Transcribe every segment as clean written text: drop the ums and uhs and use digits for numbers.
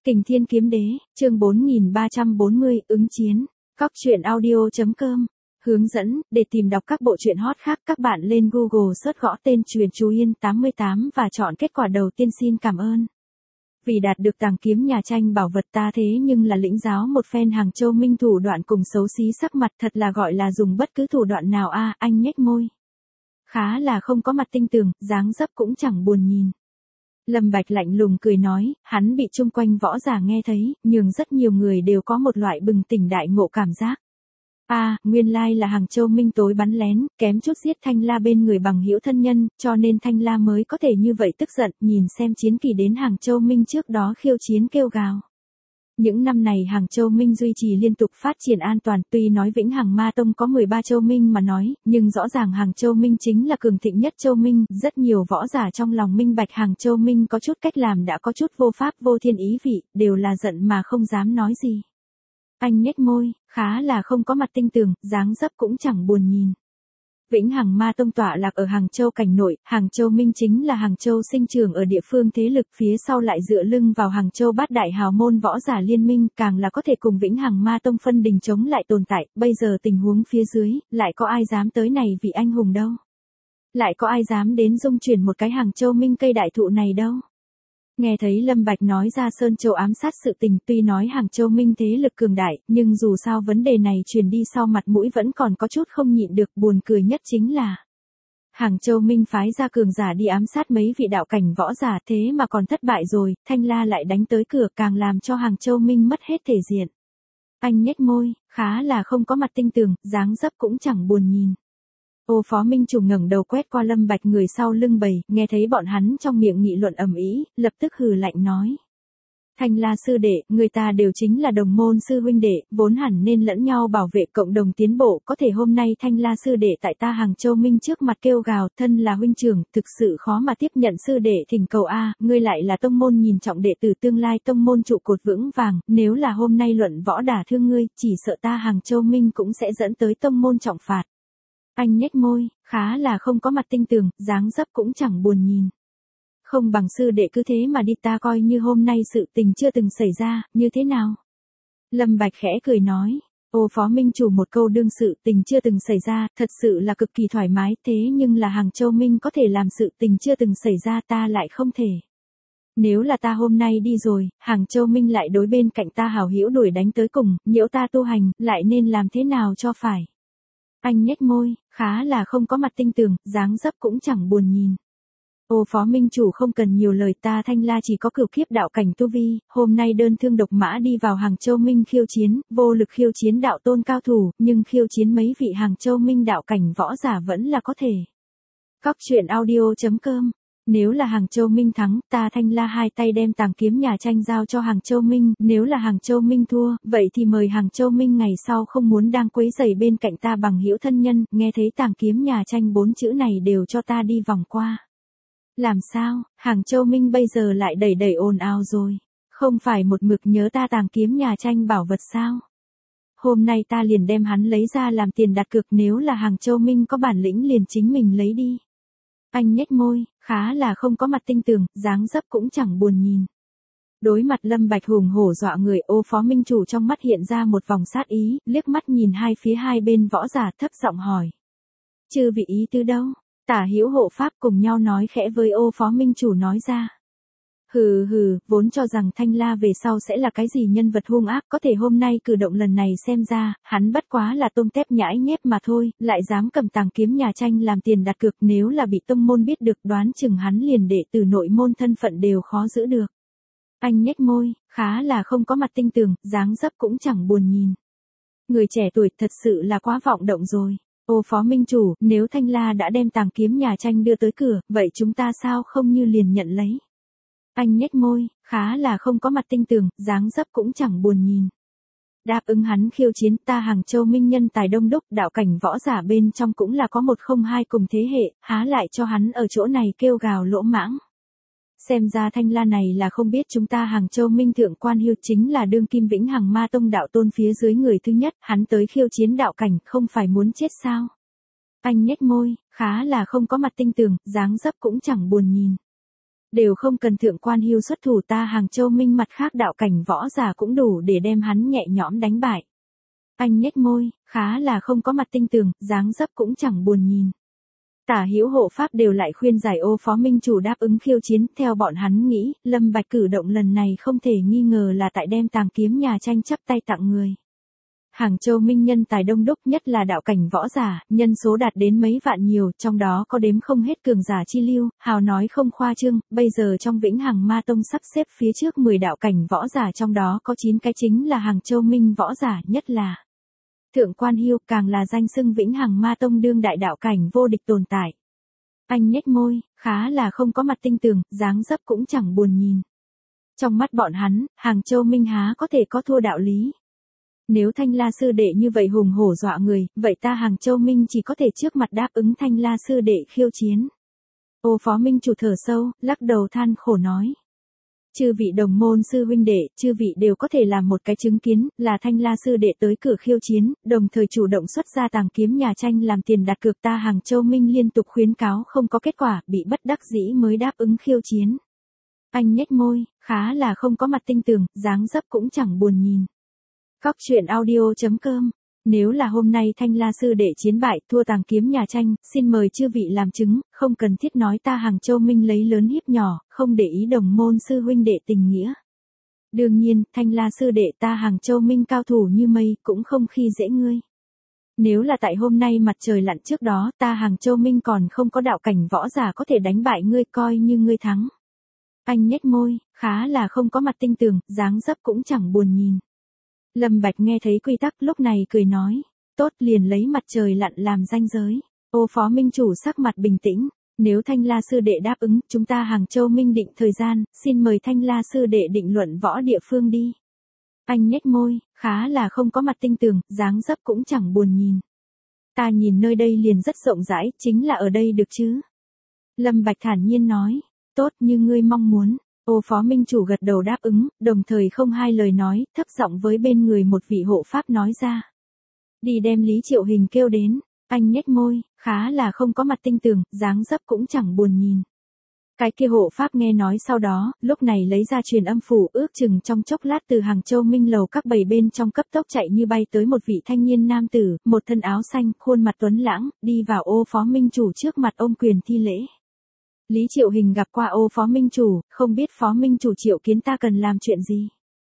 Kình Thiên Kiếm Đế, chương 4340, ứng chiến. Cóc truyện audio.com. Hướng dẫn, để tìm đọc các bộ truyện hot khác, các bạn lên Google search gõ tên Truyện Chú Yên 88 và chọn kết quả đầu tiên. Xin cảm ơn. Vì đạt được tàng kiếm nhà tranh bảo vật ta thế nhưng là lĩnh giáo một phen Hàng Châu Minh thủ đoạn cùng xấu xí sắc mặt, thật là gọi là dùng bất cứ thủ đoạn nào a. Anh nhếch môi. Khá là không có mặt tinh tường, dáng dấp cũng chẳng buồn nhìn. Lâm Bạch lạnh lùng cười nói, hắn bị chung quanh võ giả nghe thấy, nhưng rất nhiều người đều có một loại bừng tỉnh đại ngộ cảm giác. Nguyên lai là Hàng Châu Minh tối bắn lén, kém chút giết Thanh La bên người bằng hữu thân nhân, cho nên Thanh La mới có thể như vậy tức giận, nhìn xem chiến kỳ đến Hàng Châu Minh trước đó khiêu chiến kêu gào. Những năm này Hàng Châu Minh duy trì liên tục phát triển an toàn, tuy nói Vĩnh Hằng Ma Tông có 13 Châu Minh mà nói, nhưng rõ ràng Hàng Châu Minh chính là cường thịnh nhất Châu Minh, rất nhiều võ giả trong lòng minh bạch Hàng Châu Minh có chút cách làm đã có chút vô pháp vô thiên ý vị, đều là giận mà không dám nói gì. Anh nhếch môi, khá là không có mặt tinh tường, dáng dấp cũng chẳng buồn nhìn. Vĩnh Hằng Ma Tông tọa lạc ở Hàng Châu cảnh nội, Hàng Châu Minh chính là Hàng Châu sinh trưởng ở địa phương thế lực, phía sau lại dựa lưng vào Hàng Châu bát đại hào môn võ giả liên minh, càng là có thể cùng Vĩnh Hằng Ma Tông phân đình chống lại tồn tại, bây giờ tình huống phía dưới, lại có ai dám tới này vì anh hùng đâu. Lại có ai dám đến dung chuyển một cái Hàng Châu Minh cây đại thụ này đâu. Nghe thấy Lâm Bạch nói ra Sơn Châu ám sát sự tình, tuy nói Hàng Châu Minh thế lực cường đại, nhưng dù sao vấn đề này truyền đi sau mặt mũi vẫn còn có chút không nhịn được. Buồn cười nhất chính là Hàng Châu Minh phái ra cường giả đi ám sát mấy vị đạo cảnh võ giả, thế mà còn thất bại rồi, Thanh La lại đánh tới cửa, càng làm cho Hàng Châu Minh mất hết thể diện. Anh nhếch môi, khá là không có mặt tinh tường, dáng dấp cũng chẳng buồn nhìn. Phó Minh Chủ ngẩng đầu quét qua Lâm Bạch người sau lưng bầy, nghe thấy bọn hắn trong miệng nghị luận ầm ĩ, lập tức hừ lạnh nói: Thanh La sư đệ, người ta đều chính là đồng môn sư huynh đệ, vốn hẳn nên lẫn nhau bảo vệ cộng đồng tiến bộ, có thể hôm nay Thanh La sư đệ tại ta Hàng Châu Minh trước mặt kêu gào, thân là huynh trưởng, thực sự khó mà tiếp nhận sư đệ thỉnh cầu ngươi lại là tông môn nhìn trọng đệ tử tương lai tông môn trụ cột vững vàng, nếu là hôm nay luận võ đả thương ngươi, chỉ sợ ta Hàng Châu Minh cũng sẽ dẫn tới tông môn trọng phạt. Anh nhếch môi, khá là không có mặt tinh tường, dáng dấp cũng chẳng buồn nhìn. Không bằng sư đệ cứ thế mà đi, ta coi như hôm nay sự tình chưa từng xảy ra, như thế nào? Lâm Bạch khẽ cười nói, Phó Minh Chủ một câu đương sự tình chưa từng xảy ra, thật sự là cực kỳ thoải mái, thế nhưng là Hàng Châu Minh có thể làm sự tình chưa từng xảy ra, ta lại không thể. Nếu là ta hôm nay đi rồi, Hàng Châu Minh lại đối bên cạnh ta hảo hữu đuổi đánh tới cùng, nhiễu ta tu hành, lại nên làm thế nào cho phải? Anh nhếch môi, khá là không có mặt tinh tường, dáng dấp cũng chẳng buồn nhìn. Phó Minh Chủ không cần nhiều lời, ta Thanh La chỉ có cửu kiếp đạo cảnh tu vi, hôm nay đơn thương độc mã đi vào Hàng Châu Minh khiêu chiến, vô lực khiêu chiến đạo tôn cao thủ, nhưng khiêu chiến mấy vị Hàng Châu Minh đạo cảnh võ giả vẫn là có thể. Cóc truyện audio.com. Nếu là Hàng Châu Minh thắng, ta Thanh La hai tay đem tàng kiếm nhà tranh giao cho Hàng Châu Minh, nếu là Hàng Châu Minh thua, vậy thì mời Hàng Châu Minh ngày sau không muốn đang quấy rầy bên cạnh ta bằng hữu thân nhân, nghe thấy tàng kiếm nhà tranh 4 chữ này đều cho ta đi vòng qua. Làm sao, Hàng Châu Minh bây giờ lại đẩy ồn ào rồi, không phải một mực nhớ ta tàng kiếm nhà tranh bảo vật sao? Hôm nay ta liền đem hắn lấy ra làm tiền đặt cược, nếu là Hàng Châu Minh có bản lĩnh liền chính mình lấy đi. Anh nhếch môi, khá là không có mặt tinh tường, dáng dấp cũng chẳng buồn nhìn. Đối mặt Lâm Bạch hùng hổ dọa người, Phó Minh Chủ trong mắt hiện ra một vòng sát ý, liếc mắt nhìn hai bên võ giả, thấp giọng hỏi: chư vị ý tứ đâu? Tả hữu hộ pháp cùng nhau nói khẽ với Phó Minh Chủ nói ra. Hừ, vốn cho rằng Thanh La về sau sẽ là cái gì nhân vật hung ác, có thể hôm nay cử động lần này xem ra, hắn bất quá là tôm tép nhãi nhép mà thôi, lại dám cầm tàng kiếm nhà tranh làm tiền đặt cược, nếu là bị tông môn biết được đoán chừng hắn liền đệ tử nội môn thân phận đều khó giữ được. Anh nhếch môi, khá là không có mặt tinh tường, dáng dấp cũng chẳng buồn nhìn. Người trẻ tuổi thật sự là quá vọng động rồi. Phó Minh Chủ, nếu Thanh La đã đem tàng kiếm nhà tranh đưa tới cửa, vậy chúng ta sao không như liền nhận lấy? Anh nhếch môi, khá là không có mặt tinh tường, dáng dấp cũng chẳng buồn nhìn. Đáp ứng hắn khiêu chiến, ta Hàng Châu Minh nhân tài đông đúc, đạo cảnh võ giả bên trong cũng là có 102 cùng thế hệ, há lại cho hắn ở chỗ này kêu gào lỗ mãng. Xem ra Thanh La này là không biết chúng ta Hàng Châu Minh thượng quan Hưu chính là đương kim Vĩnh Hằng Ma Tông đạo tôn phía dưới người thứ nhất, hắn tới khiêu chiến đạo cảnh, không phải muốn chết sao? Anh nhếch môi, khá là không có mặt tinh tường, dáng dấp cũng chẳng buồn nhìn. Đều không cần thượng quan hưu xuất thủ, ta Hàng Châu Minh mặt khác đạo cảnh võ giả cũng đủ để đem hắn nhẹ nhõm đánh bại. Anh nhếch môi, khá là không có mặt tinh tường, dáng dấp cũng chẳng buồn nhìn. Tả hữu hộ pháp đều lại khuyên giải Ô Phó Minh Chủ đáp ứng khiêu chiến, theo bọn hắn nghĩ, Lâm Bạch cử động lần này không thể nghi ngờ là tại đem Tàng Kiếm Nhà Tranh chắp tay tặng người. Hàng Châu Minh nhân tài đông đúc, nhất là đạo cảnh võ giả, nhân số đạt đến mấy vạn nhiều, trong đó có đếm không hết cường giả chi lưu, hào nói không khoa trương, bây giờ trong Vĩnh Hằng Ma Tông sắp xếp phía trước 10 đạo cảnh võ giả, trong đó có 9 cái chính là Hàng Châu Minh võ giả, nhất là Thượng quan Hưu, càng là danh xưng Vĩnh Hằng Ma Tông đương đại đạo cảnh vô địch tồn tại. Anh nhếch môi, khá là không có mặt tinh tường, dáng dấp cũng chẳng buồn nhìn. Trong mắt bọn hắn, Hàng Châu Minh há có thể có thua đạo lý. Nếu Thanh La sư đệ như vậy hùng hổ dọa người, vậy ta Hàng Châu Minh chỉ có thể trước mặt đáp ứng Thanh La sư đệ khiêu chiến. Ô Phó Minh Chủ thở sâu, lắc đầu than khổ nói. Chư vị đồng môn sư huynh đệ, chư vị đều có thể làm một cái chứng kiến, là Thanh La sư đệ tới cửa khiêu chiến, đồng thời chủ động xuất ra Tàng Kiếm Nhà Tranh làm tiền đặt cược, ta Hàng Châu Minh liên tục khuyến cáo không có kết quả, bị bất đắc dĩ mới đáp ứng khiêu chiến. Anh nhếch môi, khá là không có mặt tinh tường, dáng dấp cũng chẳng buồn nhìn. Cóc truyện audio.com. Nếu là hôm nay Thanh La sư đệ chiến bại, thua Tàng Kiếm Nhà Tranh, xin mời chư vị làm chứng, không cần thiết nói ta Hàng Châu Minh lấy lớn hiếp nhỏ, không để ý đồng môn sư huynh đệ tình nghĩa. Đương nhiên, Thanh La sư đệ ta Hàng Châu Minh cao thủ như mây, cũng không khi dễ ngươi. Nếu là tại hôm nay mặt trời lặn trước đó, ta Hàng Châu Minh còn không có đạo cảnh võ giả có thể đánh bại ngươi, coi như ngươi thắng. Anh nhếch môi, khá là không có mặt tinh tường, dáng dấp cũng chẳng buồn nhìn. Lâm Bạch nghe thấy quy tắc lúc này cười nói, tốt, liền lấy mặt trời lặn làm ranh giới. Ô Phó Minh Chủ sắc mặt bình tĩnh, nếu Thanh La sư đệ đáp ứng, chúng ta Hàng Châu Minh định thời gian, xin mời Thanh La sư đệ định luận võ địa phương đi. Anh nhếch môi, khá là không có mặt tinh tường, dáng dấp cũng chẳng buồn nhìn. Ta nhìn nơi đây liền rất rộng rãi, chính là ở đây được chứ? Lâm Bạch thản nhiên nói, tốt như ngươi mong muốn. Ô Phó Minh Chủ gật đầu đáp ứng, đồng thời không hai lời nói, thấp giọng với bên người một vị hộ pháp nói ra. Đi đem Lý Triệu Hình kêu đến, anh nhếch môi, khá là không có mặt tinh tường, dáng dấp cũng chẳng buồn nhìn. Cái kia hộ pháp nghe nói sau đó, lúc này lấy ra truyền âm phủ, ước chừng trong chốc lát từ Hàng Châu Minh lầu các bầy bên trong cấp tốc chạy như bay tới một vị thanh niên nam tử, một thân áo xanh, khuôn mặt tuấn lãng, đi vào Ô Phó Minh Chủ trước mặt ôm quyền thi lễ. Lý Triệu Hình gặp qua Ô Phó Minh Chủ, không biết Phó Minh Chủ triệu kiến ta cần làm chuyện gì.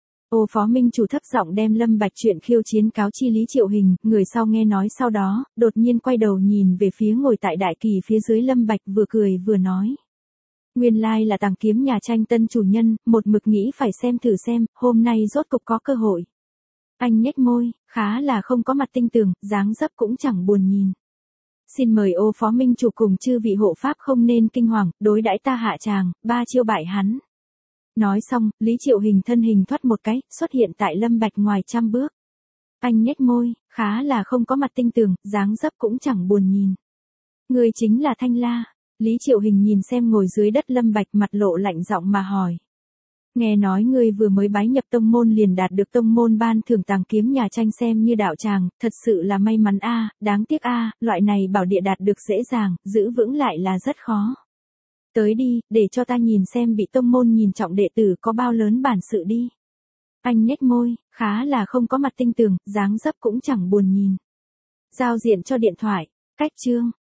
Ô Phó Minh Chủ thấp giọng đem Lâm Bạch chuyện khiêu chiến cáo chi Lý Triệu Hình, người sau nghe nói sau đó, đột nhiên quay đầu nhìn về phía ngồi tại đại kỳ phía dưới Lâm Bạch, vừa cười vừa nói. Nguyên lai là Tàng Kiếm Nhà Tranh tân chủ nhân, một mực nghĩ phải xem thử xem, hôm nay rốt cục có cơ hội. Anh nhếch môi, khá là không có mặt tinh tường, dáng dấp cũng chẳng buồn nhìn. Xin mời Ô Phó Minh Chủ cùng chư vị hộ pháp không nên kinh hoàng, đối đãi ta hạ tràng, 3 chiêu bại hắn. Nói xong, Lý Triệu Hình thân hình thoát một cái, xuất hiện tại Lâm Bạch ngoài 100 bước. Anh nhếch môi, khá là không có mặt tinh tường, dáng dấp cũng chẳng buồn nhìn. Người chính là Thanh La. Lý Triệu Hình nhìn xem ngồi dưới đất Lâm Bạch, mặt lộ lạnh giọng mà hỏi. Nghe nói ngươi vừa mới bái nhập tông môn liền đạt được tông môn ban thưởng Tàng Kiếm Nhà Tranh xem như đạo tràng, thật sự là may mắn a, đáng tiếc a, loại này bảo địa đạt được dễ dàng, giữ vững lại là rất khó. Tới đi, để cho ta nhìn xem bị tông môn nhìn trọng đệ tử có bao lớn bản sự đi. Anh nhếch môi, khá là không có mặt tinh tường, dáng dấp cũng chẳng buồn nhìn. Giao diện cho điện thoại, cách chương.